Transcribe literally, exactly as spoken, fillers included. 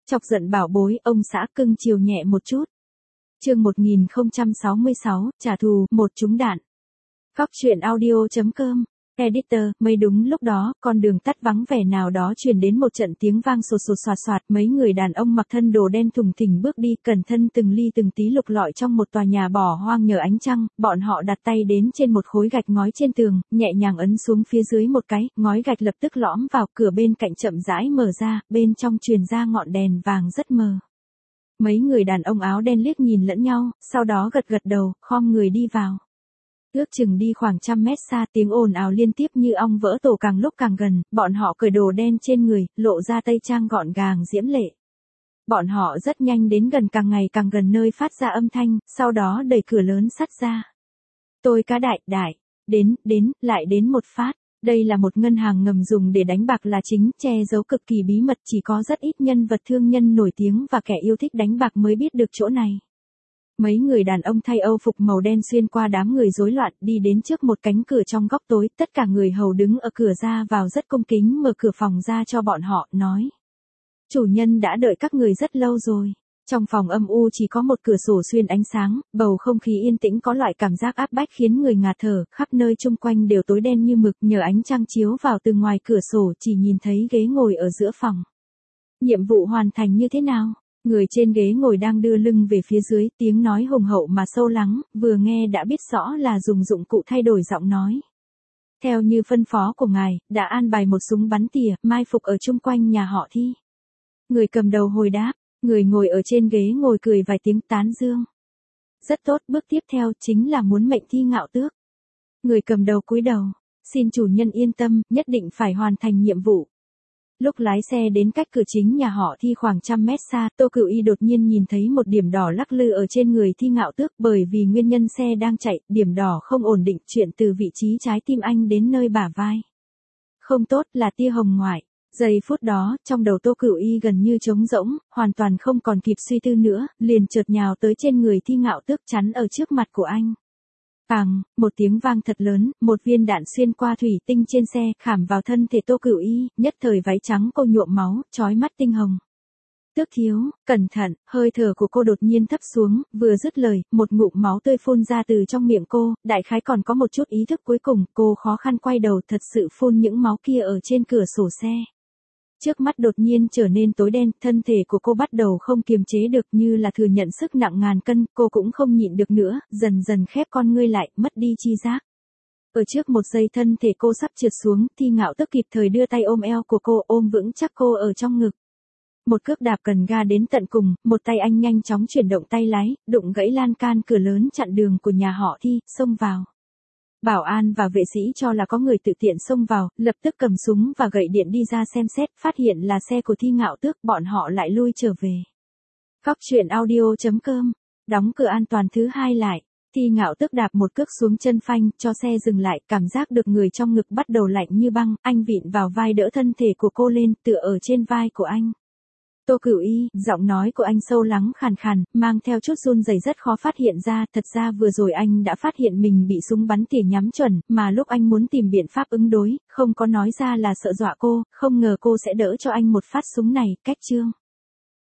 Chọc giận bảo bối, ông xã cưng chiều nhẹ một chút. Chương một nghìn không trăm sáu mươi sáu, trả thù, một trúng đạn. Góc truyện audio chấm com. Editor, mấy đúng lúc đó, con đường tắt vắng vẻ nào đó truyền đến một trận tiếng vang sột sột soạt soạt, mấy người đàn ông mặc thân đồ đen thùng thình bước đi, cẩn thân từng ly từng tí lục lọi trong một tòa nhà bỏ hoang nhờ ánh trăng, bọn họ đặt tay đến trên một khối gạch ngói trên tường, nhẹ nhàng ấn xuống phía dưới một cái, ngói gạch lập tức lõm vào, cửa bên cạnh chậm rãi mở ra, bên trong truyền ra ngọn đèn vàng rất mờ. Mấy người đàn ông áo đen liếc nhìn lẫn nhau, sau đó gật gật đầu, khom người đi vào. Ước chừng đi khoảng trăm mét xa, tiếng ồn ào liên tiếp như ong vỡ tổ càng lúc càng gần, bọn họ cởi đồ đen trên người, lộ ra tây trang gọn gàng diễm lệ. Bọn họ rất nhanh đến gần, càng ngày càng gần nơi phát ra âm thanh, sau đó đẩy cửa lớn sắt ra. Tôi cá đại, đại, đến, đến, lại đến một phát. Đây là một ngân hàng ngầm dùng để đánh bạc là chính, che giấu cực kỳ bí mật, chỉ có rất ít nhân vật thương nhân nổi tiếng và kẻ yêu thích đánh bạc mới biết được chỗ này. Mấy người đàn ông thay âu phục màu đen xuyên qua đám người rối loạn, đi đến trước một cánh cửa trong góc tối, tất cả người hầu đứng ở cửa ra vào rất cung kính mở cửa phòng ra cho bọn họ, nói. Chủ nhân đã đợi các người rất lâu rồi. Trong phòng âm u chỉ có một cửa sổ xuyên ánh sáng, bầu không khí yên tĩnh có loại cảm giác áp bách khiến người ngạt thở, khắp nơi chung quanh đều tối đen như mực, nhờ ánh trăng chiếu vào từ ngoài cửa sổ chỉ nhìn thấy ghế ngồi ở giữa phòng. Nhiệm vụ hoàn thành như thế nào? Người trên ghế ngồi đang đưa lưng về phía dưới, tiếng nói hùng hậu mà sâu lắng, vừa nghe đã biết rõ là dùng dụng cụ thay đổi giọng nói. Theo như phân phó của ngài, đã an bài một súng bắn tỉa, mai phục ở chung quanh nhà họ Thi. Người cầm đầu hồi đáp, người ngồi ở trên ghế ngồi cười vài tiếng tán dương. Rất tốt, bước tiếp theo chính là muốn mệnh Thi Ngạo Tước. Người cầm đầu cúi đầu, xin chủ nhân yên tâm, nhất định phải hoàn thành nhiệm vụ. Lúc lái xe đến cách cửa chính nhà họ Thi khoảng trăm mét xa, Tô Cửu Y đột nhiên nhìn thấy một điểm đỏ lắc lư ở trên người Thi Ngạo Tước, bởi vì nguyên nhân xe đang chạy, điểm đỏ không ổn định, chuyển từ vị trí trái tim anh đến nơi bả vai. Không tốt, là tia hồng ngoại. Giây phút đó, trong đầu Tô Cửu Y gần như trống rỗng, hoàn toàn không còn kịp suy tư nữa, liền chợt nhào tới trên người Thi Ngạo Tước chắn ở trước mặt của anh. Bàng, một tiếng vang thật lớn, một viên đạn xuyên qua thủy tinh trên xe, khảm vào thân thể Tô Cửu Y, nhất thời váy trắng cô nhuộm máu, chói mắt tinh hồng. Tước thiếu, cẩn thận, hơi thở của cô đột nhiên thấp xuống, vừa dứt lời, một ngụm máu tươi phun ra từ trong miệng cô, đại khái còn có một chút ý thức cuối cùng, cô khó khăn quay đầu, thật sự phun những máu kia ở trên cửa sổ xe. Trước mắt đột nhiên trở nên tối đen, thân thể của cô bắt đầu không kiềm chế được, như là thừa nhận sức nặng ngàn cân, cô cũng không nhịn được nữa, dần dần khép con ngươi lại, mất đi chi giác. Ở trước một giây thân thể cô sắp trượt xuống, Thi Ngạo Tước kịp thời đưa tay ôm eo của cô, ôm vững chắc cô ở trong ngực. Một cước đạp cần ga đến tận cùng, một tay anh nhanh chóng chuyển động tay lái, đụng gãy lan can cửa lớn chặn đường của nhà họ Thi, xông vào. Bảo an và vệ sĩ cho là có người tự tiện xông vào, lập tức cầm súng và gậy điện đi ra xem xét, phát hiện là xe của Thi Ngạo Tước, bọn họ lại lui trở về. Góc truyện audio chấm com, đóng cửa an toàn thứ hai lại, Thi Ngạo Tước đạp một cước xuống chân phanh, cho xe dừng lại, cảm giác được người trong ngực bắt đầu lạnh như băng, anh vịn vào vai đỡ thân thể của cô lên, tựa ở trên vai của anh. Tô Cửu Y, giọng nói của anh sâu lắng khàn khàn, mang theo chút run rẩy rất khó phát hiện ra, thật ra vừa rồi anh đã phát hiện mình bị súng bắn tỉa nhắm chuẩn, mà lúc anh muốn tìm biện pháp ứng đối, không có nói ra là sợ dọa cô, không ngờ cô sẽ đỡ cho anh một phát súng này, cách chương.